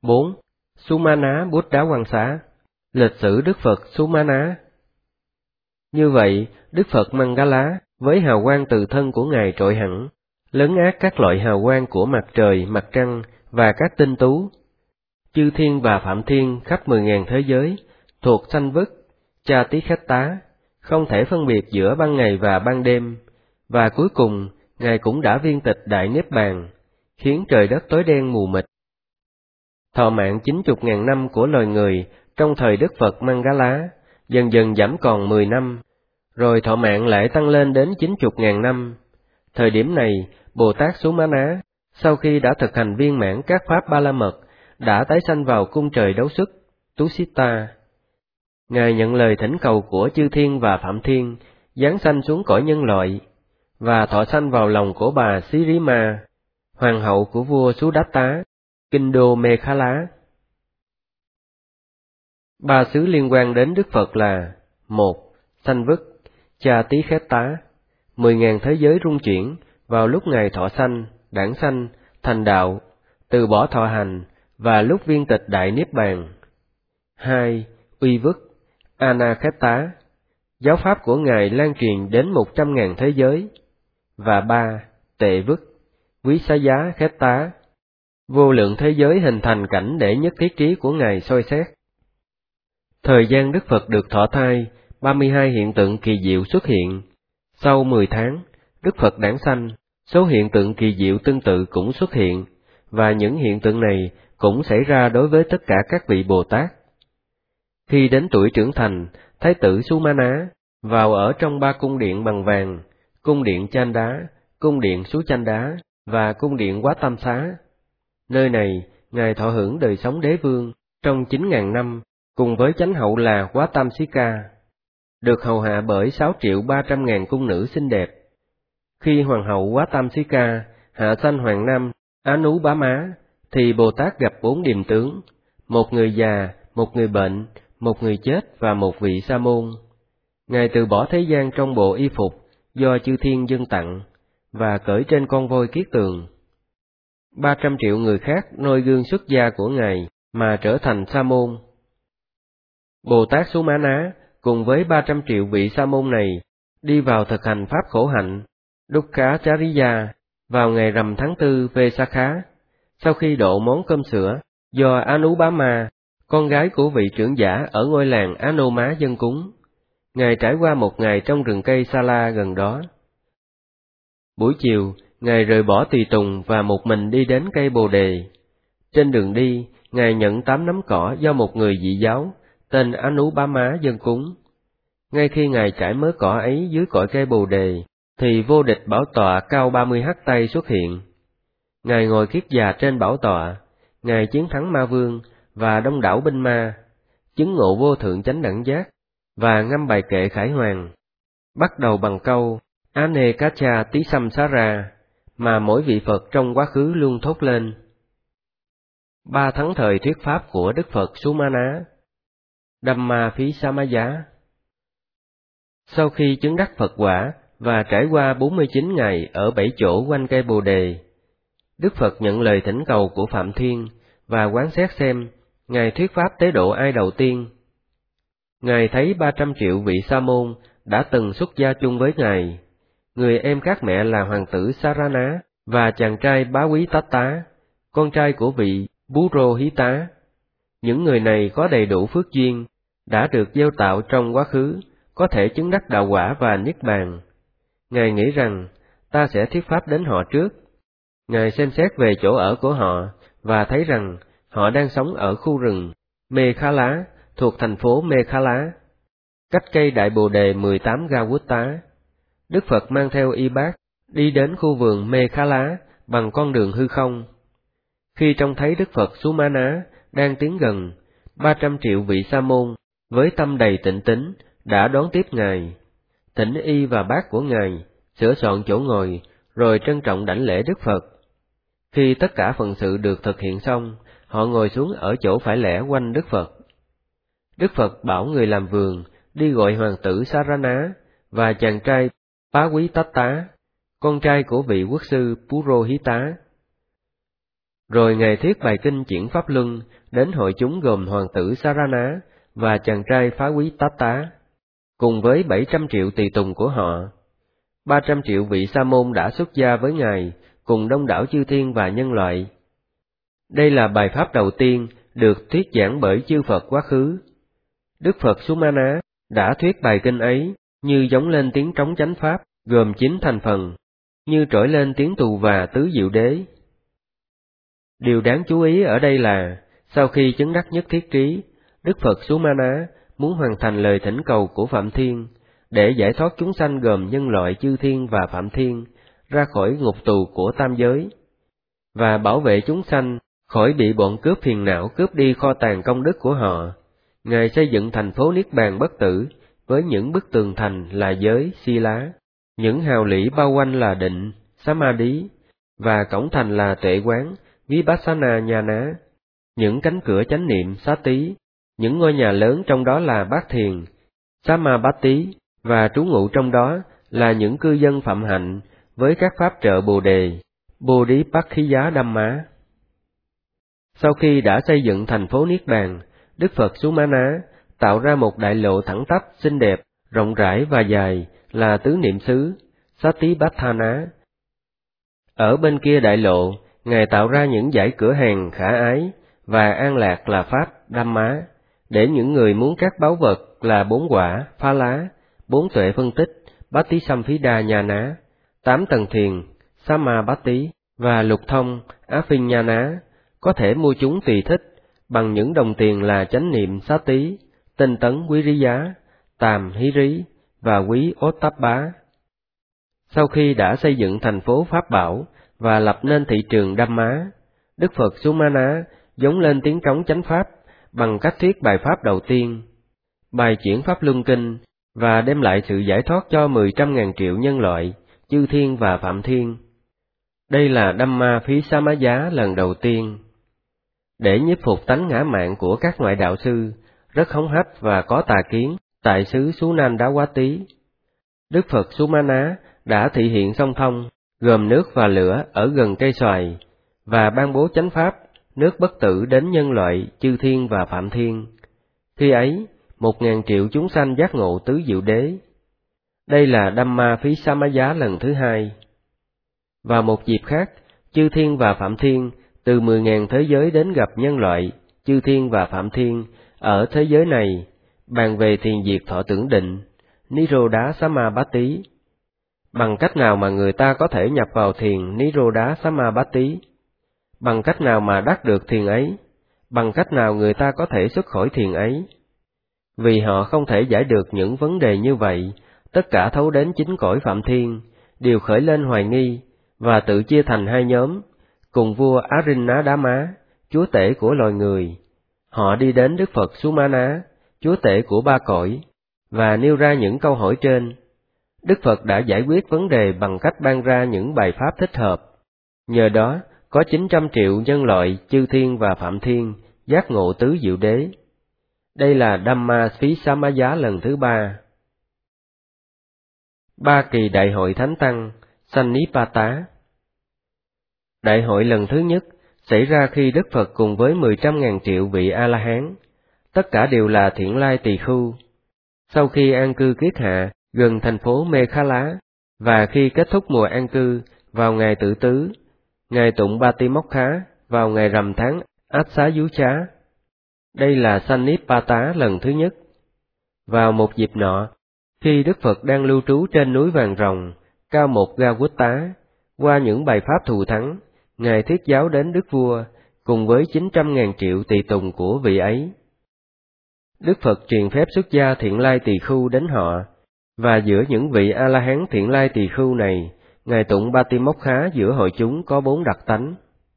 4. Sumana Bút Đá Quang Xá. Lịch sử Đức Phật Sumana. Như vậy, Đức Phật Mangala với hào quang từ thân của Ngài trội hẳn, lấn át các loại hào quang của mặt trời, mặt trăng và các tinh tú. Chư thiên và phạm thiên khắp 10.000 thế giới, thuộc sanh vức, cha tí khách tá, không thể phân biệt giữa ban ngày và ban đêm, và cuối cùng, Ngài cũng đã viên tịch Đại Niết Bàn, khiến trời đất tối đen mù mịt. Thọ mạng 90.000 năm của loài người trong thời Đức Phật Mangala, dần dần giảm còn 10 năm, rồi thọ mạng lại tăng lên đến 90.000 năm. Thời điểm này, Bồ Tát Sumana, sau khi đã thực hành viên mãn các pháp ba la mật, đã tái sanh vào cung trời đấu sức, Tusita. Ngài nhận lời thỉnh cầu của chư thiên và phạm thiên, giáng sanh xuống cõi nhân loại, và thọ sanh vào lòng của bà Sirima, hoàng hậu của vua Sudatta, kinh đô Mekhala. Ba xứ liên quan đến Đức Phật là: 1. Sanh vức, cha tí khét tá, 10.000 thế giới rung chuyển vào lúc Ngài thọ sanh, đản sanh, thành đạo, từ bỏ thọ hành, và lúc viên tịch Đại Niết Bàn. 2. Uy vức, Anakheta, giáo pháp của Ngài lan truyền đến 100.000 thế giới. Và 3. Tệ vức, Quý Xá Giá Kheta, vô lượng thế giới hình thành cảnh để nhất thiết trí của Ngài soi xét. Thời gian Đức Phật được thọ thai, 32 hiện tượng kỳ diệu xuất hiện. Sau 10 tháng, Đức Phật đản sanh, số hiện tượng kỳ diệu tương tự cũng xuất hiện, và những hiện tượng này cũng xảy ra đối với tất cả các vị Bồ Tát. Khi đến tuổi trưởng thành, Thái tử Sumana vào ở trong 3 cung điện bằng vàng, cung điện Chanda, cung điện Sú Chanda và cung điện Quá Tam Xá. Nơi này, Ngài thọ hưởng đời sống đế vương trong 9.000 năm, cùng với chánh hậu là Quá Tam Sika, được hầu hạ bởi 6.300.000 cung nữ xinh đẹp. Khi hoàng hậu Quá Tam Sika hạ sanh hoàng nam Anubama, thì Bồ Tát gặp 4 điềm tướng, một người già, một người bệnh, một người chết và một vị sa môn. Ngài từ bỏ thế gian trong bộ y phục do chư thiên dâng tặng, và cởi trên con voi kiết tường. 300 triệu người khác noi gương xuất gia của Ngài mà trở thành sa môn. Bồ Tát Sumana cùng với 300 triệu vị sa môn này đi vào thực hành pháp khổ hạnh Dukkha Chariya vào ngày rằm tháng 4 Vesakha, sau khi độ món cơm sữa do Anubama, con gái của vị trưởng giả ở ngôi làng Anoma dâng cúng. Ngài trải qua một ngày trong rừng cây Sala gần đó. Buổi chiều, Ngài rời bỏ tùy tùng và một mình đi đến cây Bồ Đề. Trên đường đi, Ngài nhận 8 nắm cỏ do một người dị giáo tên Anubama dâng cúng. Ngay khi Ngài trải mớ cỏ ấy dưới cội cây Bồ Đề, thì vô địch bảo tọa cao 30 hắt tay xuất hiện. Ngài ngồi kiết già trên bảo tọa, Ngài chiến thắng ma vương và đông đảo binh ma, chứng ngộ vô thượng chánh đẳng giác, và ngâm bài kệ khải hoàn, bắt đầu bằng câu Anekacha Tí Samsara, mà mỗi vị Phật trong quá khứ luôn thốt lên. 3 thắng thời thuyết pháp của Đức Phật Sumana. Dhamma Phí Samaya. Sau khi chứng đắc Phật quả và trải qua 49 ngày ở 7 chỗ quanh cây Bồ Đề, Đức Phật nhận lời thỉnh cầu của Phạm Thiên và quán xét xem Ngài thuyết pháp tế độ ai đầu tiên. Ngài thấy 300 triệu vị sa môn đã từng xuất gia chung với Ngài, người em khác mẹ là hoàng tử Sarana và chàng trai Bá Quý Tát Tá, con trai của vị Buro Hí Tá. Những người này có đầy đủ phước duyên, đã được gieo tạo trong quá khứ, có thể chứng đắc đạo quả và niết bàn. Ngài nghĩ rằng, ta sẽ thuyết pháp đến họ trước. Ngài xem xét về chỗ ở của họ, và thấy rằng họ đang sống ở khu rừng Mekhala, thuộc thành phố Mekhala, cách cây Đại Bồ Đề 18 Gawutta. Đức Phật mang theo y bát, đi đến khu vườn Mekhala bằng con đường hư không. Khi trông thấy Đức Phật Sumana đang tiến gần, 300 triệu vị sa môn, với tâm đầy tịnh tín, đã đón tiếp Ngài, thỉnh y và bát của Ngài, sửa soạn chỗ ngồi, rồi trân trọng đảnh lễ Đức Phật. Khi tất cả phận sự được thực hiện xong, họ ngồi xuống ở chỗ phải lẻ quanh Đức Phật. Đức Phật bảo người làm vườn đi gọi hoàng tử Sarana và chàng trai Bá Quý Tát Tá, con trai của vị quốc sư Purohita. Rồi Ngài thuyết bài kinh chuyển Pháp Luân đến hội chúng gồm hoàng tử Sarana và chàng trai phá quý Tát, cùng với 700 triệu tùy tùng của họ. 300 triệu vị sa môn đã xuất gia với Ngài, cùng đông đảo chư thiên và nhân loại. Đây là bài pháp đầu tiên được thuyết giảng bởi chư Phật quá khứ. Đức Phật Sumana đã thuyết bài kinh ấy như giống lên tiếng trống chánh pháp, gồm 9 thành phần, như trỗi lên tiếng tù và tứ diệu đế. Điều đáng chú ý ở đây là, sau khi chứng đắc nhất thiết trí, Đức Phật Sumana muốn hoàn thành lời thỉnh cầu của Phạm Thiên, để giải thoát chúng sanh gồm nhân loại chư thiên và Phạm Thiên ra khỏi ngục tù của tam giới, và bảo vệ chúng sanh khỏi bị bọn cướp phiền não cướp đi kho tàng công đức của họ. Ngài xây dựng thành phố Niết Bàn bất tử với những bức tường thành là giới, Sila, những hào lĩ bao quanh là định, Samadhi, và cổng thành là tuệ quán, Vipassana Nhana, những cánh cửa chánh niệm, Sati, những ngôi nhà lớn trong đó là bát thiền, Samabatti, và trú ngụ trong đó là những cư dân phạm hạnh với các pháp trợ Bồ Đề, Bodhipakkhiyá Dhamma. Sau khi đã xây dựng thành phố Niết Bàn, Đức Phật Sumana tạo ra một đại lộ thẳng tắp, xinh đẹp, rộng rãi và dài là tứ niệm xứ, Satipatthana. Ở bên kia đại lộ, Ngài tạo ra những dãy cửa hàng khả ái và an lạc là pháp, Dhamma, để những người muốn các báu vật là 4 quả, Phala, 4 tuệ phân tích, Patisamphidā Nhana, 8 tầng thiền, Samabatti, và lục thông, Abhiññāna, có thể mua chúng tùy thích, bằng những đồng tiền là chánh niệm Sati, tinh tấn quý rí giá, tàm hí rí, và quý Ottappa. Sau khi đã xây dựng thành phố Pháp Bảo và lập nên thị trường Dhamma, Đức Phật Sumana giống lên tiếng trống chánh pháp bằng cách thuyết bài pháp đầu tiên, bài chuyển pháp luân kinh, và đem lại sự giải thoát cho 10.000 triệu nhân loại, chư thiên và phạm thiên. Đây là Dhamma Phí Samaya lần đầu tiên. Để nhiếp phục tánh ngã mạn của các ngoại đạo sư, rất hống hách và có tà kiến, tại xứ Sunandawati, Đức Phật Sumana đã thị hiện song thông, gồm nước và lửa ở gần cây xoài, và ban bố chánh pháp, nước bất tử đến nhân loại, chư thiên và phạm thiên. Khi ấy, 1.000 triệu chúng sanh giác ngộ tứ diệu đế. Đây là Dhamma Phí Samaya lần thứ 2. Vào một dịp khác, chư thiên và phạm thiên từ 10.000 thế giới đến gặp nhân loại, chư thiên và phạm thiên ở thế giới này, bàn về thiền diệt thọ tưởng định, Nirodha Samabatti. Bằng cách nào mà người ta có thể nhập vào thiền Nirodha Samabatti? Bằng cách nào mà đắc được thiền ấy? Bằng cách nào người ta có thể xuất khỏi thiền ấy? Vì họ không thể giải được những vấn đề như vậy, tất cả thấu đến chính cõi phạm thiên, đều khởi lên hoài nghi, và tự chia thành 2 nhóm, cùng vua Arinadama, chúa tể của loài người. Họ đi đến Đức Phật Sumana, chúa tể của 3 cõi, và nêu ra những câu hỏi trên. Đức Phật đã giải quyết vấn đề bằng cách ban ra những bài pháp thích hợp. Nhờ đó, có 900 triệu nhân loại, chư thiên và phạm thiên giác ngộ tứ diệu đế. Đây là Dhamma Phí Samaya lần thứ 3. 3 kỳ đại hội thánh tăng, Sannipata. Đại hội lần thứ nhất xảy ra khi Đức Phật cùng với 100.000 triệu vị A-la-hán, tất cả đều là thiện lai tỳ khưu. Sau khi an cư kiết hạ gần thành phố Mekhala, và khi kết thúc mùa an cư vào ngày Tự Tứ, ngày tụng Batimokha vào ngày rằm tháng Át-xá-dú-chá. Đây là Sannipata lần thứ nhất. Vào một dịp nọ, khi Đức Phật đang lưu trú trên núi Vàng Rồng, cao một Gawutta, qua những bài pháp thù thắng, Ngài thuyết giáo đến Đức Vua, cùng với 900.000 triệu tỳ tùng của vị ấy. Đức Phật truyền phép xuất gia thiện lai tỳ khưu đến họ, và giữa những vị A-la-hán thiện lai tỳ khưu này, Ngài tụng Batimokha giữa hội chúng có 4 đặc tánh.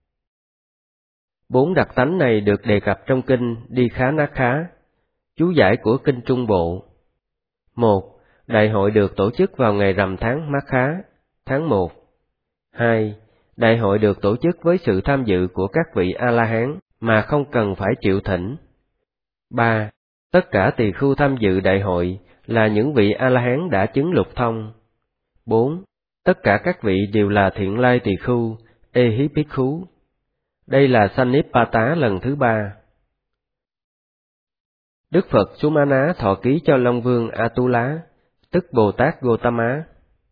4 đặc tánh này được đề cập trong kinh Dikhanakha, chú giải của kinh Trung Bộ. 1. Đại hội được tổ chức vào ngày rằm tháng Makha, tháng 1. 2. Đại hội được tổ chức với sự tham dự của các vị A-la-hán mà không cần phải triệu thỉnh. 3. Tất cả tỳ khưu tham dự đại hội là những vị A-la-hán đã chứng lục thông. 4. Tất cả các vị đều là thiện lai tỳ khưu, Ehipikkhú. Đây là Sannipata lần thứ 3. Đức Phật Sumana thọ ký cho Long Vương Atula, tức Bồ Tát Gotama.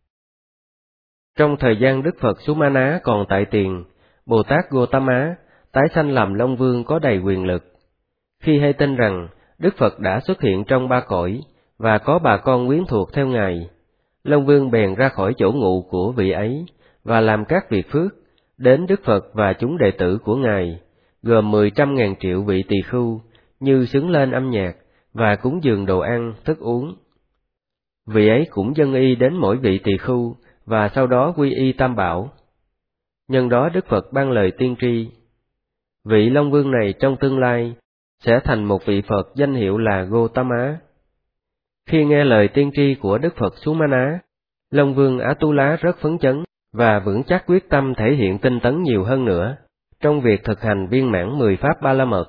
Trong thời gian Đức Phật Sumana còn tại tiền, Bồ Tát Gotama tái sanh làm Long Vương có đầy quyền lực. Khi hay tin rằng Đức Phật đã xuất hiện trong ba cõi và có bà con quyến thuộc theo Ngài, Long Vương bèn ra khỏi chỗ ngụ của vị ấy và làm các việc phước, đến Đức Phật và chúng đệ tử của Ngài, gồm 10.000 triệu vị tỳ khưu, như xướng lên âm nhạc và cúng dường đồ ăn, thức uống. Vị ấy cũng dâng y đến mỗi vị tỳ khưu và sau đó quy y Tam Bảo. Nhân đó Đức Phật ban lời tiên tri: vị Long Vương này trong tương lai sẽ thành một vị Phật danh hiệu là Gotama. Khi nghe lời tiên tri của Đức Phật Sumana, Long Vương Atula rất phấn chấn và vững chắc quyết tâm thể hiện tinh tấn nhiều hơn nữa trong việc thực hành viên mãn 10 pháp Ba La Mật.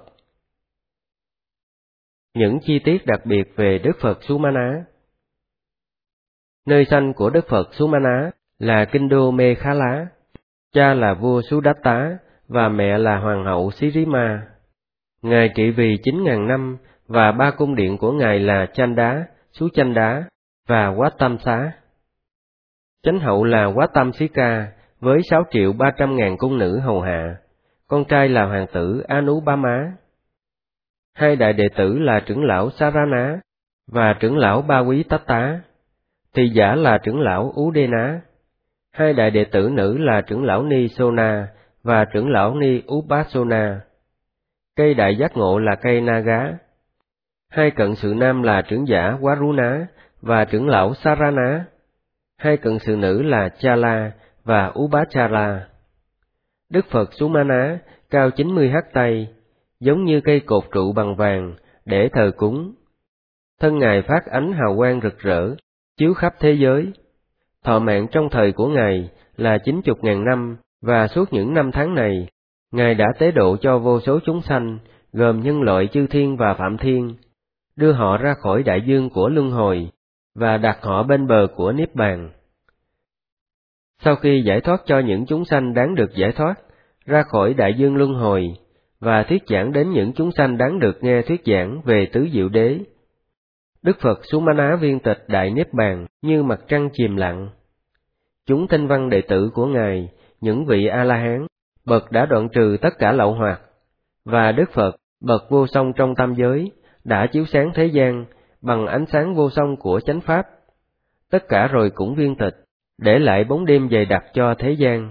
Những chi tiết đặc biệt về Đức Phật Sumana. Nơi sanh của Đức Phật Sumana là kinh đô Mekhala, cha là vua Sudatta và mẹ là hoàng hậu Sirima. Ngài trị vì 9.000 năm và ba cung điện của Ngài là Chanda, Suchanda và Wattamsa. Chánh hậu là Wattamsika với 6.300.000 cung nữ hầu hạ, con trai là hoàng tử Anubama. Hai đại đệ tử là trưởng lão Sarana và trưởng lão Ba Quý Tất Tá, tỳ giả là trưởng lão Udena. Hai đại đệ tử nữ là trưởng lão Ni Sona và trưởng lão Ni Upasona. Cây đại giác ngộ là cây Naga. Hai cận sự nam là trưởng giả Waruna và trưởng lão Sarana. Hai cận sự nữ là Chala và Upachara. Đức Phật Sumana cao 90 hắt tay, giống như cây cột trụ bằng vàng để thờ cúng. Thân Ngài phát ánh hào quang rực rỡ, chiếu khắp thế giới. Thọ mạng trong thời của Ngài là 90.000 năm, và suốt những năm tháng này, Ngài đã tế độ cho vô số chúng sanh, gồm nhân loại chư thiên và phạm thiên, đưa họ ra khỏi đại dương của luân hồi, và đặt họ bên bờ của Niết Bàn. Sau khi giải thoát cho những chúng sanh đáng được giải thoát, ra khỏi đại dương luân hồi, và thuyết giảng đến những chúng sanh đáng được nghe thuyết giảng về tứ diệu đế, Đức Phật Sumana viên tịch đại Niết Bàn như mặt trăng chìm lặng. Chúng tinh văn đệ tử của Ngài, những vị A-la-hán, bậc đã đoạn trừ tất cả lậu hoặc, và Đức Phật, bậc vô song trong tam giới, đã chiếu sáng thế gian bằng ánh sáng vô song của chánh pháp. Tất cả rồi cũng viên tịch, để lại bóng đêm dày đặc cho thế gian.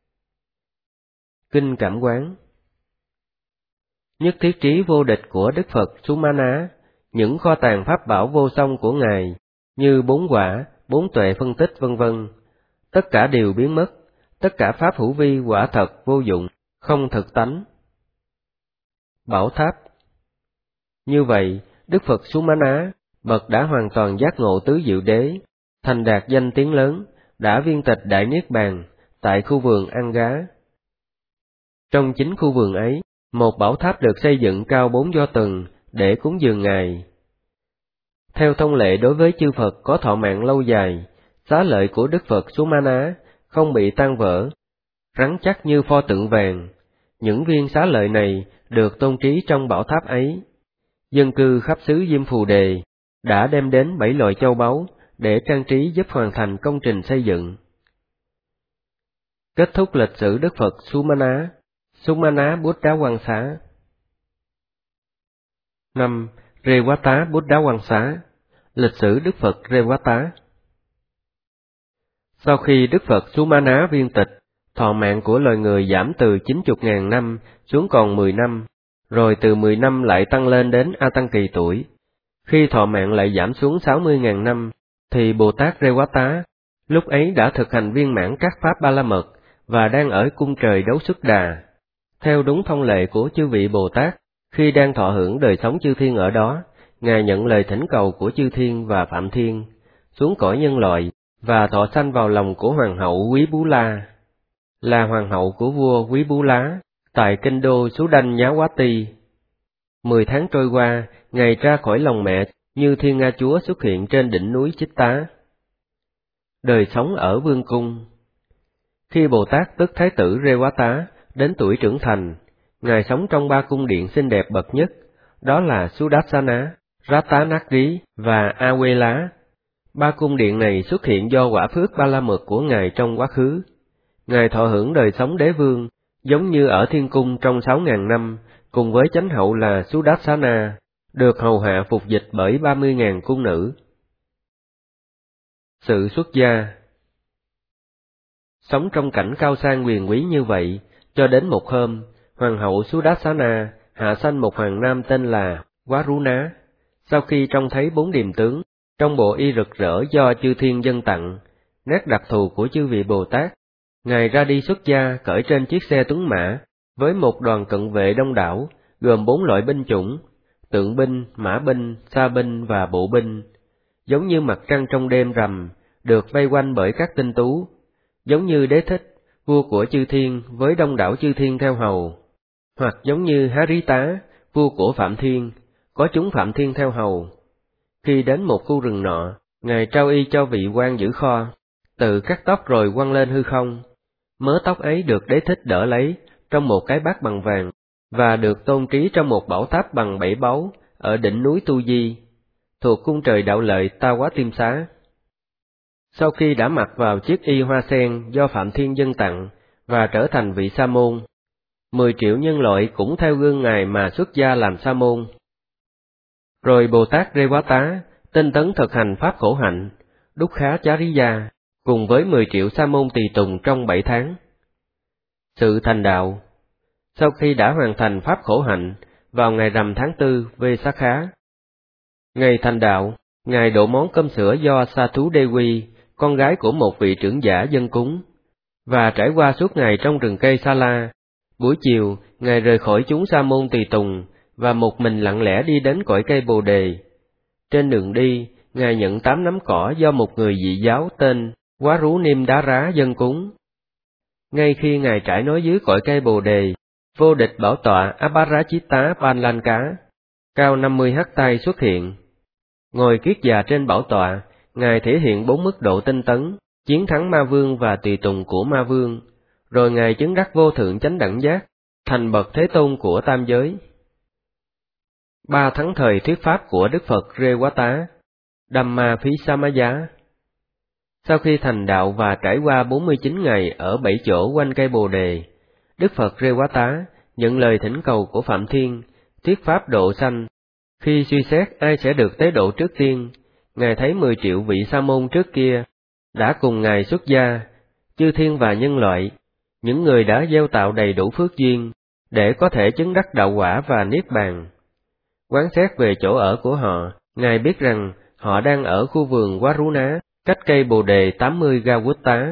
Kinh Cảm Quán. Nhất thiết trí vô địch của Đức Phật Sumana, những kho tàng pháp bảo vô song của Ngài, như 4 quả, 4 tuệ phân tích vân vân, tất cả đều biến mất, tất cả pháp hữu vi quả thật vô dụng, không thực tánh. Bảo tháp. Như vậy, Đức Phật Sumana, bậc đã hoàn toàn giác ngộ tứ diệu đế, thành đạt danh tiếng lớn, đã viên tịch đại Niết Bàn tại khu vườn An Gá. Trong chính khu vườn ấy, một bảo tháp được xây dựng cao 4 do tầng để cúng dường Ngài. Theo thông lệ đối với chư Phật có thọ mạng lâu dài, xá lợi của Đức Phật Sumana không bị tan vỡ, rắn chắc như pho tượng vàng. Những viên xá lợi này được tôn trí trong bảo tháp ấy. Dân cư khắp xứ Diêm Phù Đề đã đem đến 7 loại châu báu để trang trí giúp hoàn thành công trình xây dựng. Kết thúc lịch sử Đức Phật Sumana, Sumana Buddha Quang Xá. 5. Rewata Buddha Quang Xá. Lịch sử Đức Phật Rewata. Sau khi Đức Phật Sumana viên tịch, thọ mạng của loài người giảm từ 90.000 năm xuống còn 10 năm, rồi từ 10 năm lại tăng lên đến A Tăng kỳ tuổi. Khi thọ mạng lại giảm xuống 60.000 năm, thì Bồ Tát Rewata lúc ấy đã thực hành viên mãn các pháp Ba La Mật và đang ở cung trời Đấu Xuất Đà. Theo đúng thông lệ của chư vị Bồ Tát, khi đang thọ hưởng đời sống chư thiên ở đó, Ngài nhận lời thỉnh cầu của chư thiên và phạm thiên, xuống cõi nhân loại và thọ sanh vào lòng của hoàng hậu Quý Bú La, là hoàng hậu của vua Quý Bú Lá, tại kinh đô Sú Đanh Nhá Quá Ti. 10 tháng trôi qua, Ngài ra khỏi lòng mẹ như Thiên Nga Chúa xuất hiện trên đỉnh núi Chích Tá. Đời sống ở vương cung. Khi Bồ Tát tức Thái tử Rewata đến tuổi trưởng thành, Ngài sống trong 3 cung điện xinh đẹp bậc nhất, đó là Sudarsana, Ratanagri và Awela. Ba cung điện này xuất hiện do quả phước ba la mật của Ngài trong quá khứ. Ngài thọ hưởng đời sống đế vương, giống như ở thiên cung trong 6.000 năm, cùng với chánh hậu là Sudarsana, được hầu hạ phục dịch bởi 30.000 cung nữ. Sự xuất gia. Sống trong cảnh cao sang quyền quý như vậy, cho đến một hôm, Hoàng hậu Sudarsana hạ sanh một hoàng nam tên là Waruna. Sau khi trông thấy 4 điềm tướng, trong bộ y rực rỡ do chư thiên dâng tặng, nét đặc thù của chư vị Bồ Tát, Ngài ra đi xuất gia cởi trên chiếc xe tuấn mã, với một đoàn cận vệ đông đảo, gồm 4 loại binh chủng, tượng binh, mã binh, sa binh và bộ binh, giống như mặt trăng trong đêm rằm, được vây quanh bởi các tinh tú, giống như Đế Thích, vua của chư thiên với đông đảo chư thiên theo hầu, hoặc giống như Harita, vua của Phạm Thiên, có chúng Phạm Thiên theo hầu. Khi đến một khu rừng nọ, Ngài trao y cho vị quan giữ kho, tự cắt tóc rồi quăng lên hư không. Mớ tóc ấy được Đế Thích đỡ lấy trong một cái bát bằng vàng, và được tôn trí trong một bảo tháp bằng 7 báu ở đỉnh núi Tu Di, thuộc cung trời đạo lợi Ta Quá Tiêm Xá. Sau khi đã mặc vào chiếc y hoa sen do Phạm Thiên dâng tặng và trở thành vị sa môn, 10 triệu nhân loại cũng theo gương Ngài mà xuất gia làm sa môn. Rồi Bồ Tát Rewata tinh tấn thực hành pháp khổ hạnh, Dukkha-chariya, cùng với 10 triệu sa môn tùy tùng trong 7 tháng. Sự thành đạo. Sau khi đã hoàn thành pháp khổ hạnh, vào ngày rằm tháng 4 Vesakha, ngày thành đạo, Ngài đổ món cơm sữa do Sathu Devi, con gái của một vị trưởng giả dân cúng, và trải qua suốt ngày trong rừng cây Sa La. Buổi chiều, Ngài rời khỏi chúng sa môn tùy tùng, và một mình lặng lẽ đi đến cội cây Bồ Đề. Trên đường đi, Ngài nhận 8 nắm cỏ do một người dị giáo tên Warunimdara dân cúng. Ngay khi Ngài trải nối dưới cội cây Bồ Đề, vô địch bảo tọa Aparajita Panlanka, cao 50 ha xuất hiện. Ngồi kiết già trên bảo tọa, Ngài thể hiện 4 mức độ tinh tấn, chiến thắng ma vương và tùy tùng của ma vương, rồi Ngài chứng đắc vô thượng chánh đẳng giác, thành bậc thế tôn của tam giới. 3 thắng thời thuyết pháp của Đức Phật Rewata, Dhammaphisamaya. Sau khi thành đạo và trải qua 49 ngày ở 7 chỗ quanh cây Bồ Đề, Đức Phật Rewata nhận lời thỉnh cầu của Phạm Thiên, thuyết pháp độ sanh. Khi suy xét ai sẽ được tế độ trước tiên, Ngài thấy 10 triệu vị sa môn trước kia đã cùng Ngài xuất gia, chư thiên và nhân loại, những người đã gieo tạo đầy đủ phước duyên, để có thể chứng đắc đạo quả và niết bàn. Quán xét về chỗ ở của họ, Ngài biết rằng họ đang ở khu vườn Waruna, cách cây Bồ Đề 80 Gawutta.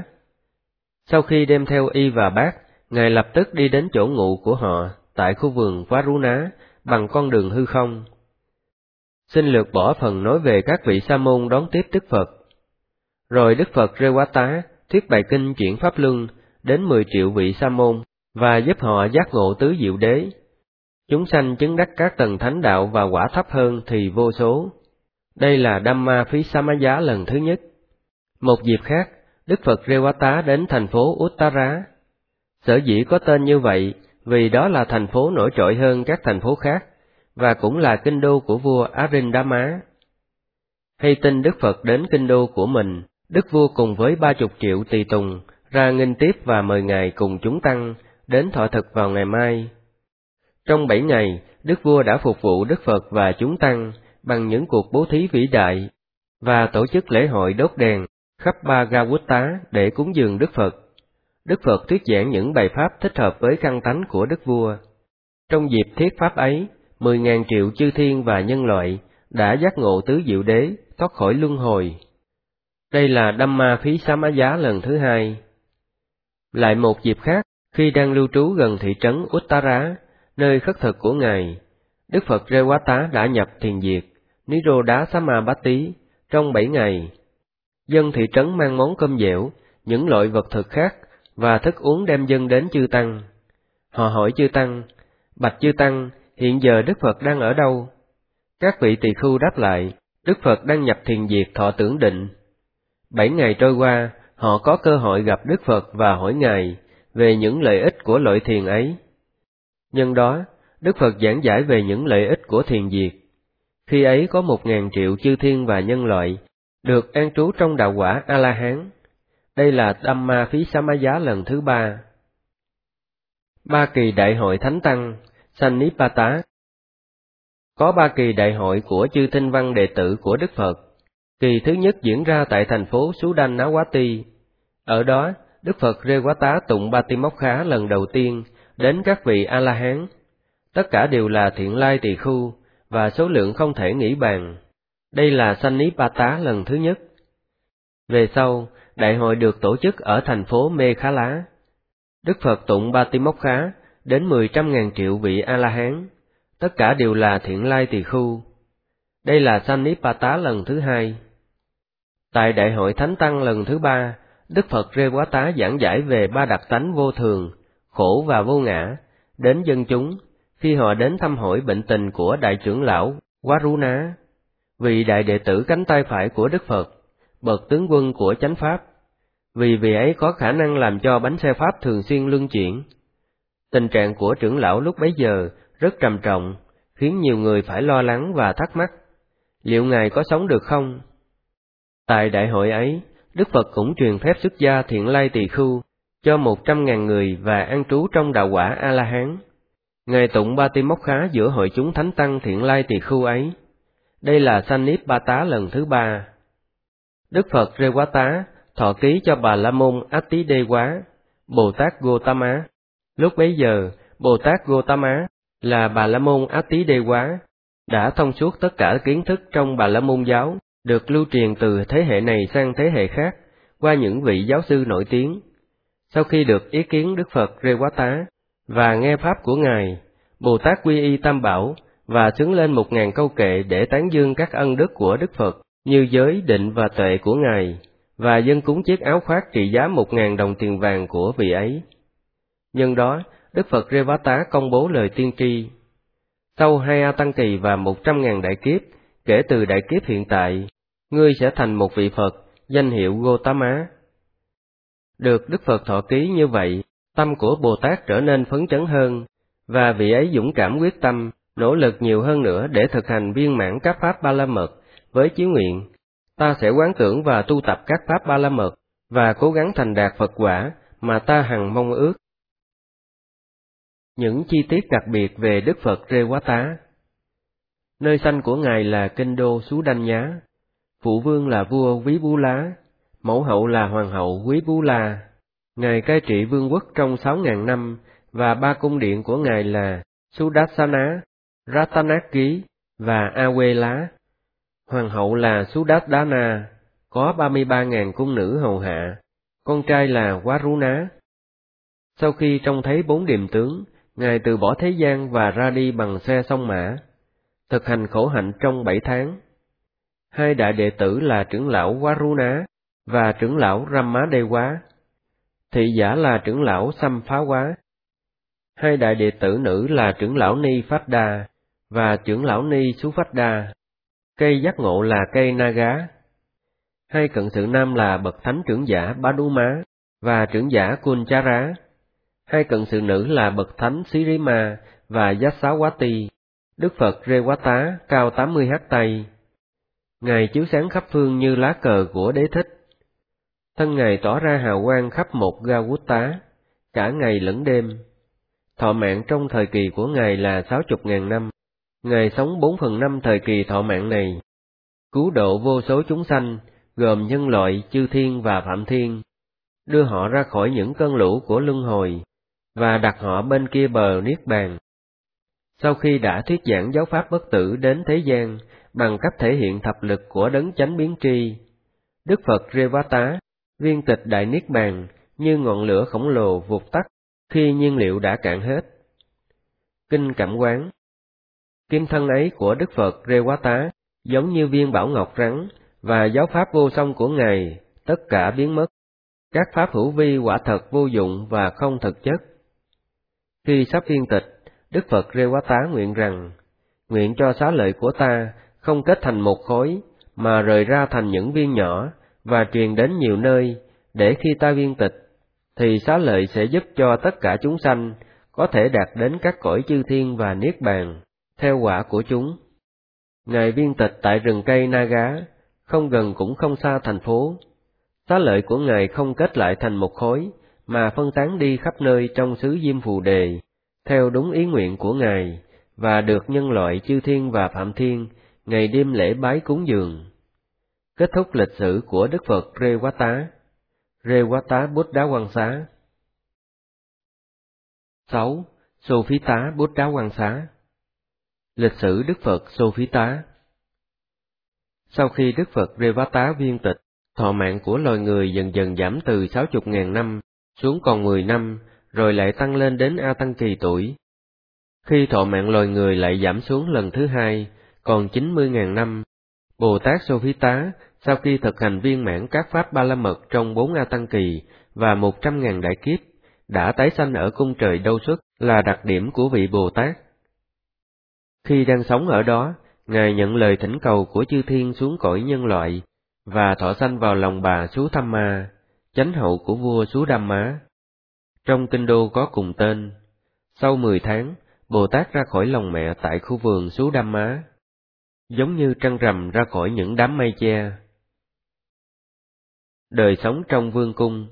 Sau khi đem theo y và bát, Ngài lập tức đi đến chỗ ngụ của họ tại khu vườn Waruna bằng con đường hư không. Xin lược bỏ phần nói về các vị sa môn đón tiếp Đức Phật. Rồi Đức Phật Rewata thuyết bài kinh chuyển pháp luân đến 10 triệu vị sa môn và giúp họ giác ngộ tứ diệu đế. Chúng sanh chứng đắc các tầng thánh đạo và quả thấp hơn thì vô số. Đây là Dhammaphisamaya lần thứ nhất. Một dịp khác, Đức Phật Rewata đến thành phố Uttara. Sở dĩ có tên như vậy vì đó là thành phố nổi trội hơn các thành phố khác, và cũng là kinh đô của vua Arindama. Hay tin Đức Phật đến kinh đô của mình, Đức vua cùng với 30 triệu tùy tùng ra nghênh tiếp và mời Ngài cùng chúng tăng đến thọ thực vào ngày mai. Trong 7 ngày, Đức vua đã phục vụ Đức Phật và chúng tăng bằng những cuộc bố thí vĩ đại, và tổ chức lễ hội đốt đèn khắp 3 Gawutta để cúng dường Đức Phật. Đức Phật thuyết giảng những bài pháp thích hợp với căn tánh của Đức vua. Trong dịp thuyết pháp ấy, 10.000 triệu chư thiên và nhân loại đã giác ngộ tứ diệu đế, thoát khỏi luân hồi. Đây là Dhammaphisamaya lần thứ hai. Lại một dịp khác, khi đang lưu trú gần thị trấn Uttara, nơi khất thực của Ngài, Đức Phật Rewata đã nhập thiền diệt, Nirodha Samapatti, trong 7 ngày. Dân thị trấn mang món cơm dẻo, những loại vật thực khác, và thức uống đem dâng đến chư tăng. Họ hỏi chư tăng, bạch chư tăng, hiện giờ Đức Phật đang ở đâu? Các vị tỳ khưu đáp lại, Đức Phật đang nhập thiền diệt thọ tưởng định. 7 ngày trôi qua, họ có cơ hội gặp Đức Phật và hỏi Ngài về những lợi ích của loại thiền ấy. Nhân đó, Đức Phật giảng giải về những lợi ích của thiền diệt. Khi ấy có 1.000 triệu chư thiên và nhân loại được an trú trong đạo quả A-la-hán. Đây là Dhamma Phí Samaya lần thứ 3. Ba kỳ đại hội Thánh Tăng, Sannipata. Có 3 kỳ đại hội của chư tinh văn đệ tử của Đức Phật. Kỳ thứ nhất diễn ra tại thành phố Sudanawati. Ở đó, Đức Phật Rewata tụng Patimokkha lần đầu tiên đến các vị A-la-hán. Tất cả đều là thiện lai tỳ khưu, và số lượng không thể nghĩ bàn. Đây là Sannipata lần thứ nhất. Về sau, đại hội được tổ chức ở thành phố Mekhala. Đức Phật tụng Patimokkha đến 10.000 triệu vị A-la-hán. Tất cả đều là thiện lai tỳ khưu. Đây là Sannipata lần thứ 2. Tại đại hội Thánh Tăng lần thứ 3, Đức Phật Rewata giảng giải về 3 đặc tánh vô thường, khổ và vô ngã, đến dân chúng, khi họ đến thăm hỏi bệnh tình của đại trưởng lão Waruna, vị đại đệ tử cánh tay phải của Đức Phật, bậc tướng quân của chánh pháp, vì vị ấy có khả năng làm cho bánh xe pháp thường xuyên luân chuyển. Tình trạng của trưởng lão lúc bấy giờ rất trầm trọng, khiến nhiều người phải lo lắng và thắc mắc, liệu ngài có sống được không? Tại đại hội ấy, Đức Phật cũng truyền phép xuất gia thiện lai tỳ khưu cho 100.000 người và an trú trong đạo quả A-la-hán. Ngài tụng Patimokkha giữa hội chúng thánh tăng thiện lai tỳ khưu ấy. Đây là Sannipata lần thứ 3. Đức Phật Rewata thọ ký cho Bà La Môn Atidewa, Bồ Tát Gotama. Lúc bấy giờ, Bồ Tát Gotama là Bà La Môn Atidewa, đã thông suốt tất cả kiến thức trong Bà La Môn giáo, được lưu truyền từ thế hệ này sang thế hệ khác, qua những vị giáo sư nổi tiếng. Sau khi được ý kiến Đức Phật Rewata và nghe pháp của Ngài, Bồ Tát quy y Tam Bảo và xướng lên 1.000 câu kệ để tán dương các ân đức của Đức Phật, như giới, định và tuệ của Ngài, và dâng cúng chiếc áo khoác trị giá 1.000 đồng tiền vàng của vị ấy. Nhân đó, Đức Phật Rewata công bố lời tiên tri. Sau 2 A Tăng Kỳ và 100.000 đại kiếp, kể từ đại kiếp hiện tại, ngươi sẽ thành một vị Phật, danh hiệu Gotama. Được Đức Phật thọ ký như vậy, tâm của Bồ Tát trở nên phấn chấn hơn, và vị ấy dũng cảm quyết tâm, nỗ lực nhiều hơn nữa để thực hành viên mãn các pháp Ba La Mật, với chí nguyện, ta sẽ quán tưởng và tu tập các pháp Ba La Mật, và cố gắng thành đạt Phật quả mà ta hằng mong ước. Những chi tiết đặc biệt về Đức Phật Rewata. Nơi sanh của Ngài là Kinh đô Sú Đanh Nhá, phụ vương là vua Quý Bú Lá, mẫu hậu là hoàng hậu Quý Bú La. Ngài cai trị vương quốc trong 6.000 năm, và 3 cung điện của Ngài là Sudassana, Ratanaki và Awela. Hoàng hậu là Sudaddana, có 33.000 cung nữ hầu hạ, con trai là Waruna. Sau khi trông thấy 4 điềm tướng, Ngài từ bỏ thế gian và ra đi bằng xe sông mã, thực hành khổ hạnh trong 7 tháng. 2 đại đệ tử là trưởng lão Waruna và trưởng lão Ramadewa, thị giả là trưởng lão Samphawa. 2 đại đệ tử nữ là trưởng lão Ni Phadda và trưởng lão Ni Suphadda. Cây giác ngộ là cây Naga. 2 cận sự nam là bậc thánh trưởng giả Paduma và trưởng giả Kunchara. 2 cận sự nữ là bậc thánh Sirima và Yassawati. Đức Phật Rewata cao 80 hắt tay. Ngài chiếu sáng khắp phương như lá cờ của Đế Thích. Thân Ngài tỏ ra hào quang khắp một Gawutta, cả ngày lẫn đêm. Thọ mạng trong thời kỳ của Ngài là 60.000 năm. Ngài sống 4/5 thời kỳ thọ mạng này, cứu độ vô số chúng sanh, gồm nhân loại, chư thiên và phạm thiên, đưa họ ra khỏi những cơn lũ của luân hồi, và đặt họ bên kia bờ Niết Bàn. Sau khi đã thuyết giảng giáo pháp bất tử đến thế gian, bằng cách thể hiện thập lực của đấng chánh biến tri, Đức Phật Rewata viên tịch đại Niết Bàn như ngọn lửa khổng lồ vụt tắt khi nhiên liệu đã cạn hết. Kinh Cảm Quán. Kim thân ấy của Đức Phật Rewata giống như viên bảo ngọc rắn, và giáo pháp vô song của Ngài tất cả biến mất. Các pháp hữu vi quả thật vô dụng và không thực chất. Khi sắp viên tịch, Đức Phật Rewata nguyện rằng, nguyện cho xá lợi của ta không kết thành một khối, mà rời ra thành những viên nhỏ, và truyền đến nhiều nơi, để khi ta viên tịch, thì xá lợi sẽ giúp cho tất cả chúng sanh có thể đạt đến các cõi chư thiên và Niết Bàn, theo quả của chúng. Ngài viên tịch tại rừng cây Naga, không gần cũng không xa thành phố. Xá lợi của Ngài không kết lại thành một khối, mà phân tán đi khắp nơi trong xứ Diêm Phù Đề, theo đúng ý nguyện của Ngài, và được nhân loại chư thiên và phạm thiên ngày đêm lễ bái cúng dường. Kết thúc lịch sử của Đức Phật Rewata Buddha Quang Xá. 6. Sophita Buddha Quang Xá. Lịch sử Đức Phật Sophita. Sau khi Đức Phật Rewata viên tịch, thọ mạng của loài người dần dần giảm từ 60.000 năm xuống còn 10 năm, rồi lại tăng lên đến A Tăng Kỳ tuổi. Khi thọ mạng loài người lại giảm xuống lần thứ hai, còn 90.000 năm, Bồ Tát Sophita, sau khi thực hành viên mãn các pháp Ba La Mật trong 4 A Tăng Kỳ và 100.000 đại kiếp, đã tái sanh ở cung trời Đâu Xuất, là đặc điểm của vị Bồ Tát. Khi đang sống ở đó, Ngài nhận lời thỉnh cầu của chư thiên xuống cõi nhân loại, và thọ sanh vào lòng bà Sú-tham-ma, chánh hậu của vua Sú-đam-má. Trong kinh đô có cùng tên. Sau 10 tháng, Bồ Tát ra khỏi lòng mẹ tại khu vườn Sú-đam-má, giống như trăng rằm ra khỏi những đám mây che. Đời sống trong vương cung.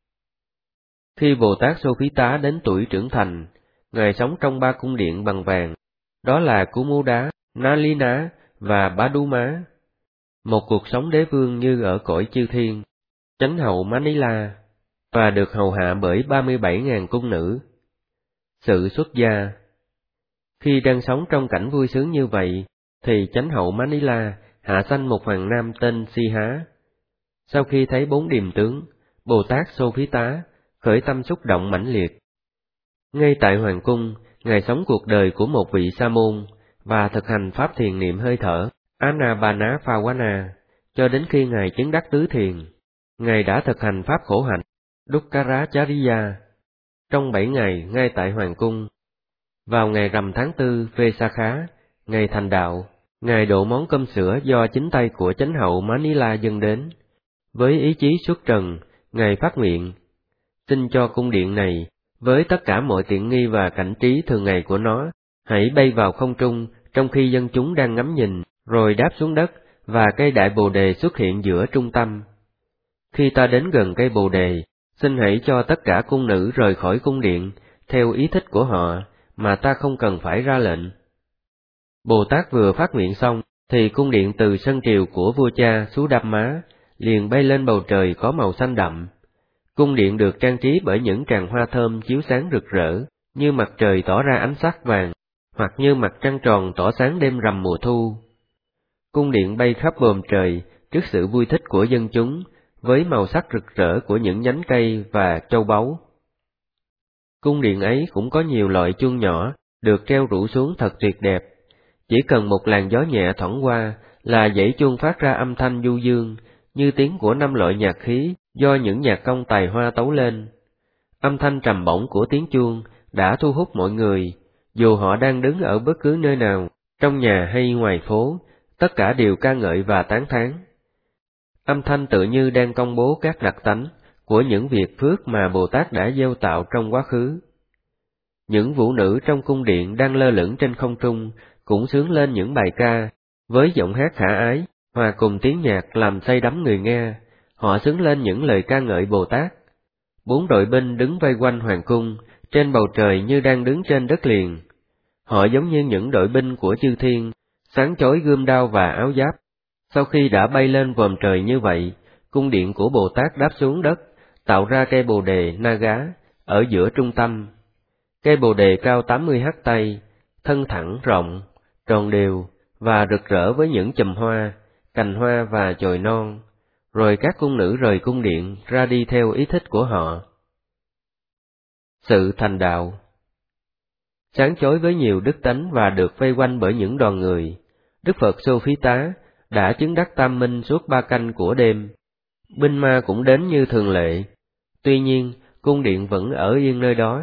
Khi Bồ Tát Sophita đến tuổi trưởng thành, Ngài sống trong 3 cung điện bằng vàng, đó là Kumuda, Nalina và Baduma. Một cuộc sống đế vương như ở cõi chư thiên, chánh hậu Manila, và được hầu hạ bởi 37.000 cung nữ. Sự xuất gia. Khi đang sống trong cảnh vui sướng như vậy, thì chánh hậu Manila hạ sanh một hoàng nam tên Si Há. Sau khi thấy 4 điềm tướng, Bồ Tát Sophita khởi tâm xúc động mãnh liệt. Ngay tại hoàng cung, Ngài sống cuộc đời của một vị sa môn, và thực hành pháp thiền niệm hơi thở, Anapanasavana, cho đến khi Ngài chứng đắc tứ thiền. Ngài đã thực hành pháp khổ hạnh, Dukkaracariya, trong 7 ngày ngay tại hoàng cung. Vào ngày rằm tháng 4 Vesakha, ngày thành đạo, Ngài độ món cơm sữa do chính tay của chánh hậu Manila dâng đến. Với ý chí xuất trần, Ngài phát nguyện: xin cho cung điện này, với tất cả mọi tiện nghi và cảnh trí thường ngày của nó, hãy bay vào không trung trong khi dân chúng đang ngắm nhìn, rồi đáp xuống đất, và cây đại bồ đề xuất hiện giữa trung tâm. Khi ta đến gần cây bồ đề, xin hãy cho tất cả cung nữ rời khỏi cung điện, theo ý thích của họ, mà ta không cần phải ra lệnh. Bồ Tát vừa phát nguyện xong, thì cung điện từ sân triều của vua cha Sú-đam-má liền bay lên bầu trời có màu xanh đậm. Cung điện được trang trí bởi những tràng hoa thơm chiếu sáng rực rỡ, như mặt trời tỏ ra ánh sắc vàng, hoặc như mặt trăng tròn tỏ sáng đêm rằm mùa thu. Cung điện bay khắp bầu trời trước sự vui thích của dân chúng, với màu sắc rực rỡ của những nhánh cây và châu báu. Cung điện ấy cũng có nhiều loại chuông nhỏ, được treo rủ xuống thật tuyệt đẹp. Chỉ cần một làn gió nhẹ thoảng qua là dãy chuông phát ra âm thanh du dương, như tiếng của 5 loại nhạc khí do những nhạc công tài hoa tấu lên. Âm thanh trầm bổng của tiếng chuông đã thu hút mọi người, dù họ đang đứng ở bất cứ nơi nào, trong nhà hay ngoài phố, tất cả đều ca ngợi và tán thán. Âm thanh tựa như đang công bố các đặc tánh của những việc phước mà Bồ Tát đã gieo tạo trong quá khứ. Những vũ nữ trong cung điện đang lơ lửng trên không trung cũng xướng lên những bài ca, với giọng hát khả ái, hòa cùng tiếng nhạc làm say đắm người nghe. Họ xướng lên những lời ca ngợi Bồ Tát. 4 đội binh đứng vây quanh hoàng cung, trên bầu trời như đang đứng trên đất liền. Họ giống như những đội binh của chư thiên, sáng chói gươm đao và áo giáp. Sau khi đã bay lên vòm trời như vậy, cung điện của Bồ Tát đáp xuống đất, tạo ra cây bồ đề Naga ở giữa trung tâm. Cây bồ đề cao 80 hắc tay, thân thẳng rộng, tròn đều và rực rỡ với những chùm hoa, cành hoa và chồi non. Rồi các cung nữ rời cung điện ra đi theo ý thích của họ. Sự thành đạo. Sáng chói với nhiều đức tánh và được vây quanh bởi những đoàn người, Đức Phật Sophita đã chứng đắc tam minh suốt 3 canh của đêm. Binh ma cũng đến như thường lệ. Tuy nhiên, cung điện vẫn ở yên nơi đó.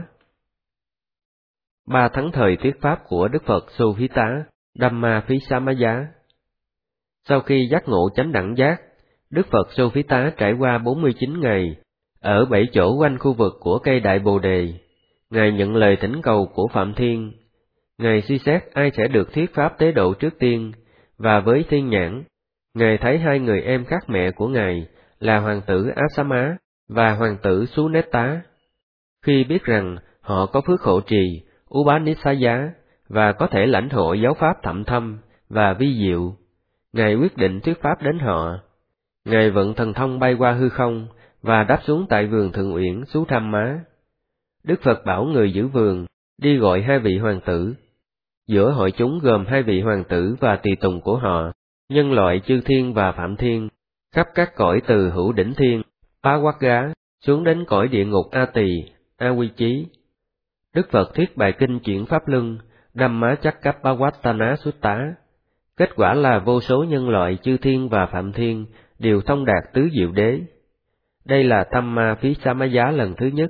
3 tháng thời thuyết pháp của Đức Phật Sophita, Dhammavisamaya. Sau khi giác ngộ chánh đẳng giác, Đức Phật Sophita trải qua 49 ngày, ở 7 chỗ quanh khu vực của cây Đại Bồ Đề. Ngài nhận lời thỉnh cầu của Phạm Thiên. Ngài suy xét ai sẽ được thuyết pháp tế độ trước tiên, và với thiên nhãn, Ngài thấy hai người em khác mẹ của Ngài là hoàng tử Asama và hoàng tử Suneta. Khi biết rằng họ có phước hộ trì Upanisaya và có thể lãnh hội giáo pháp thậm thâm và vi diệu, Ngài quyết định thuyết pháp đến họ. Ngài vận thần thông bay qua hư không và đáp xuống tại vườn Thượng Uyển Sú-tham-má. Đức Phật bảo người giữ vườn đi gọi hai vị hoàng tử. Giữa hội chúng gồm hai vị hoàng tử và tùy tùng của họ, nhân loại chư thiên và phạm thiên, khắp các cõi từ hữu đỉnh thiên, Pawagga, xuống đến cõi địa ngục A Tỳ, A Quy Chí. Đức Phật thuyết bài kinh chuyển pháp luân, Dhammacakkappavattana Sutta. Kết quả là vô số nhân loại chư thiên và phạm thiên đều thông đạt tứ diệu đế. Đây là Thamma Phisamaya lần thứ nhất.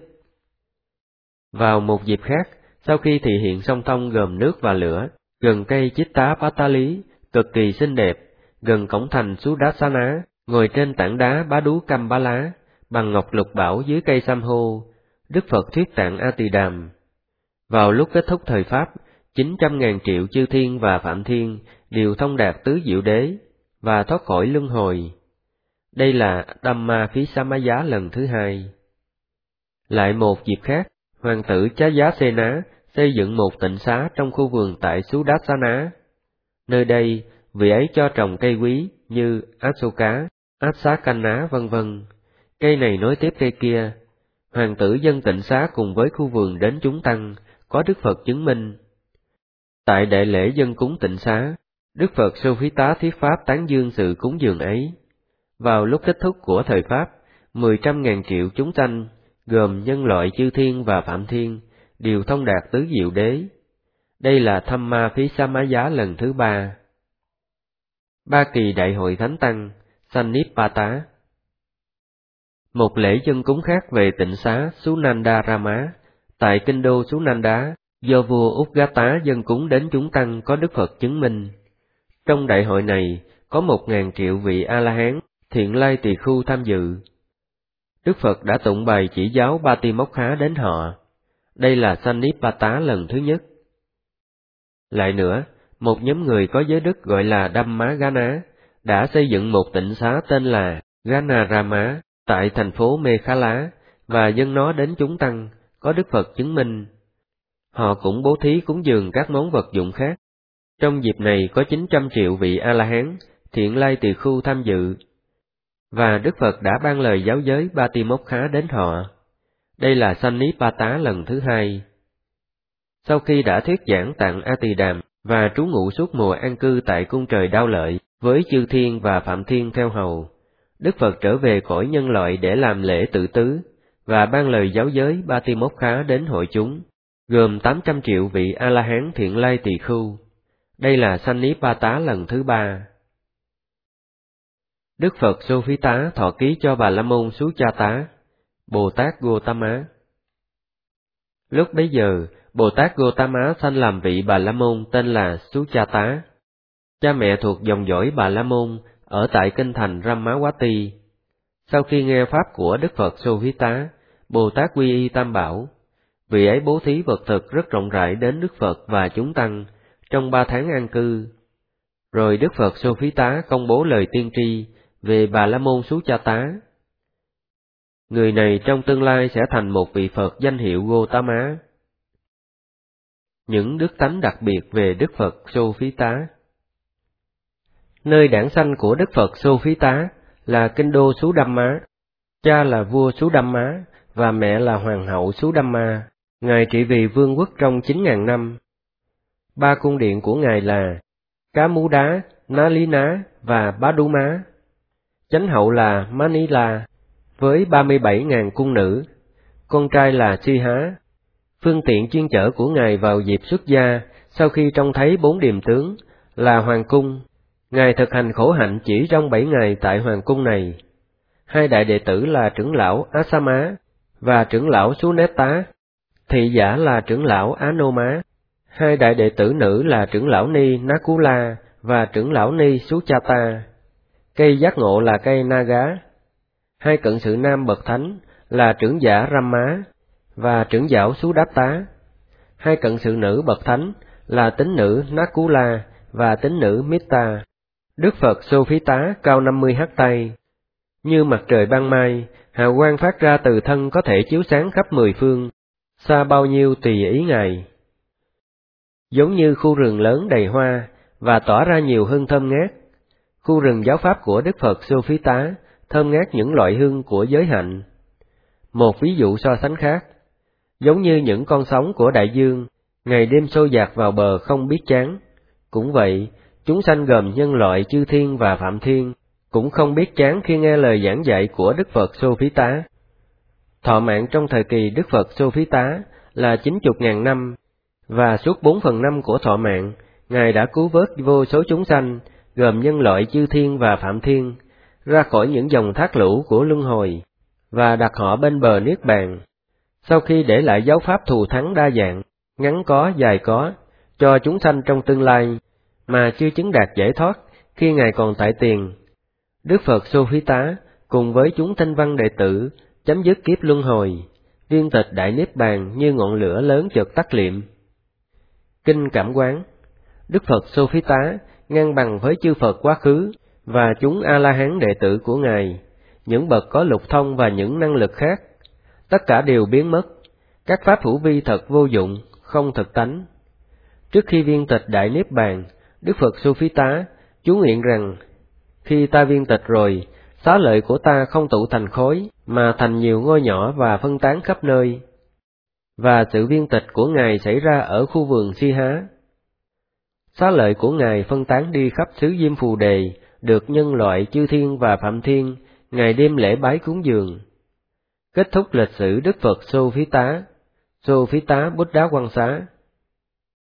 Vào một dịp khác, sau khi thị hiện song thông gồm nước và lửa, gần cây Chitta Patali, cực kỳ xinh đẹp, gần cổng thành Sudassana, ngồi trên tảng đá Bá Đú Căm Bá Lá, bằng ngọc lục bảo dưới cây Sam Hô, Đức Phật thuyết tạng A Tỳ Đàm. Vào lúc kết thúc thời Pháp, 900.000 triệu chư thiên và phạm thiên đều thông đạt tứ diệu đế và thoát khỏi luân hồi. Đây là Dhamma Phisamaya lần thứ hai. Lại một dịp khác, hoàng tử Chayasena xây dựng một tịnh xá trong khu vườn tại Sudassana. Nơi đây, vị ấy cho trồng cây quý như Asoka, Asakana vân vân. Cây này nối tiếp cây kia. Hoàng tử dân tịnh xá cùng với khu vườn đến chúng tăng, có Đức Phật chứng minh. Tại đại lễ dân cúng tịnh xá, Đức Phật Sô-phí-tá thuyết pháp tán dương sự cúng dường ấy. Vào lúc kết thúc của thời Pháp, 100.000 triệu chúng sanh, gồm nhân loại chư thiên và phạm thiên, đều thông đạt tứ diệu đế. Đây là Thamma Phisamaya lần thứ ba. Ba kỳ đại hội thánh tăng, Sannipata. Một lễ dân cúng khác về tịnh xá Sunandarama, tại kinh đô Sunanda, do vua Udgata dân cúng đến chúng tăng có Đức Phật chứng minh. Trong đại hội này, có 1.000 triệu vị A-la-hán, thiện lai tỳ khưu tham dự. Đức Phật đã tụng bài chỉ giáo Patimokkha đến họ. Đây là Sannipata lần thứ nhất. Lại nữa, một nhóm người có giới đức gọi là Dhammagana đã xây dựng một tịnh xá tên là Ganarama tại thành phố Mekhala và dâng nó đến chúng tăng, có Đức Phật chứng minh. Họ cũng bố thí cúng dường các món vật dụng khác. Trong dịp này có 900 triệu vị A-la-hán, thiện lai tỳ khưu tham dự. Và Đức Phật đã ban lời giáo giới Patimokkha đến họ. Đây là Sannipata lần thứ hai. Sau khi đã thuyết giảng tạng A Tỳ Đàm và trú ngụ suốt mùa an cư tại cung trời Đao Lợi với chư thiên và phạm thiên theo hầu, Đức Phật trở về cõi nhân loại để làm lễ tự tứ và ban lời giáo giới Patimokkha đến hội chúng, gồm 800 triệu vị A-la-hán thiện lai tỳ khưu. Đây là Sannipata lần thứ ba. Đức Phật Sô-phí-tá thọ ký cho Bà La Môn Sú-cha-tá, Bồ Tát Gotama. Lúc bấy giờ, Bồ Tát Gotama sanh làm vị Bà La Môn tên là Sú-cha-tá. Cha mẹ thuộc dòng dõi Bà La Môn ở tại kinh thành Ramawati. Sau khi nghe pháp của Đức Phật Sô-phí-tá, Bồ Tát quy y Tam Bảo. Vị ấy bố thí vật thực rất rộng rãi đến Đức Phật và chúng tăng trong 3 tháng an cư. Rồi Đức Phật Sô-phí-tá công bố lời tiên tri về Bà La Môn Sú-cha-tá. Người này trong tương lai sẽ thành một vị Phật danh hiệu Gotama. Những đức tánh đặc biệt về Đức Phật Sô-phí-tá. Nơi đản sanh của Đức Phật Sô-phí-tá là kinh đô Sú-đam-má. Cha là vua Sú-đam-má và mẹ là hoàng hậu Sú-đam-ma. Ngài trị vì vương quốc trong 9.000 năm. 3 cung điện của Ngài là Cá Mú Đá, Ná Lý Ná và Bá Đú Má. Chánh hậu là Manila với 37.000 cung nữ. Con trai là Si Há. Phương tiện chuyên chở của Ngài vào dịp xuất gia sau khi trông thấy 4 điềm tướng là hoàng cung. Ngài thực hành khổ hạnh chỉ trong 7 ngày tại hoàng cung này. 2 đại đệ tử là trưởng lão Asama và trưởng lão Suneta. Thị giả là trưởng lão Anoma. 2 đại đệ tử nữ là trưởng lão Ni Nakula và trưởng lão Ni Suchata. Cây giác ngộ là cây Naga. 2 cận sự nam bậc thánh là trưởng giả Rama và trưởng giáo Sudatta. 2 cận sự nữ bậc thánh là tín nữ Nakula và tín nữ Mita. Đức Phật Xô Phí Tá cao 50 hắt tay, như mặt trời ban mai, hào quang phát ra từ thân có thể chiếu sáng khắp 10 phương, xa bao nhiêu tùy ý Ngài. Giống như khu rừng lớn đầy hoa và tỏa ra nhiều hương thơm ngát, khu rừng giáo pháp của Đức Phật Xô Phí Tá thơm ngát những loại hương của giới hạnh. Một ví dụ so sánh khác, giống như những con sóng của đại dương, ngày đêm xô dạt vào bờ không biết chán. Cũng vậy, chúng sanh gồm nhân loại chư thiên và phạm thiên, cũng không biết chán khi nghe lời giảng dạy của Đức Phật Xô Phí Tá. Thọ mạng trong thời kỳ Đức Phật Xô Phí Tá là 90.000 năm, và suốt 4/5 của thọ mạng, Ngài đã cứu vớt vô số chúng sanh, gồm nhân loại chư thiên và phạm thiên, ra khỏi những dòng thác lũ của luân hồi, và đặt họ bên bờ niết bàn. Sau khi để lại giáo pháp thù thắng đa dạng, ngắn có, dài có, cho chúng sanh trong tương lai, mà chưa chứng đạt giải thoát khi Ngài còn tại tiền, Đức Phật Xô Phí Tá cùng với chúng thanh văn đệ tử chấm dứt kiếp luân hồi, viên tịch đại niết bàn như ngọn lửa lớn chợt tắt liệm. Kinh Cảm Quán. Đức Phật Xô Phí Tá ngang bằng với chư Phật quá khứ và chúng A-la-hán đệ tử của Ngài, những bậc có lục thông và những năng lực khác, tất cả đều biến mất, các pháp hữu vi thật vô dụng, không thực tánh. Trước khi viên tịch đại niết bàn, Đức Phật Xô Phí Tá chú nguyện rằng, khi ta viên tịch rồi, xá lợi của ta không tụ thành khối, mà thành nhiều ngôi nhỏ và phân tán khắp nơi. Và sự viên tịch của Ngài xảy ra ở khu vườn Si Há. Xá lợi của Ngài phân tán đi khắp xứ Diêm Phù Đề, được nhân loại chư thiên và phạm thiên ngày đêm lễ bái cúng dường. Kết thúc lịch sử Đức Phật Xô Phí Tá, Xô Phí Tá Bút Đá Quang Xá.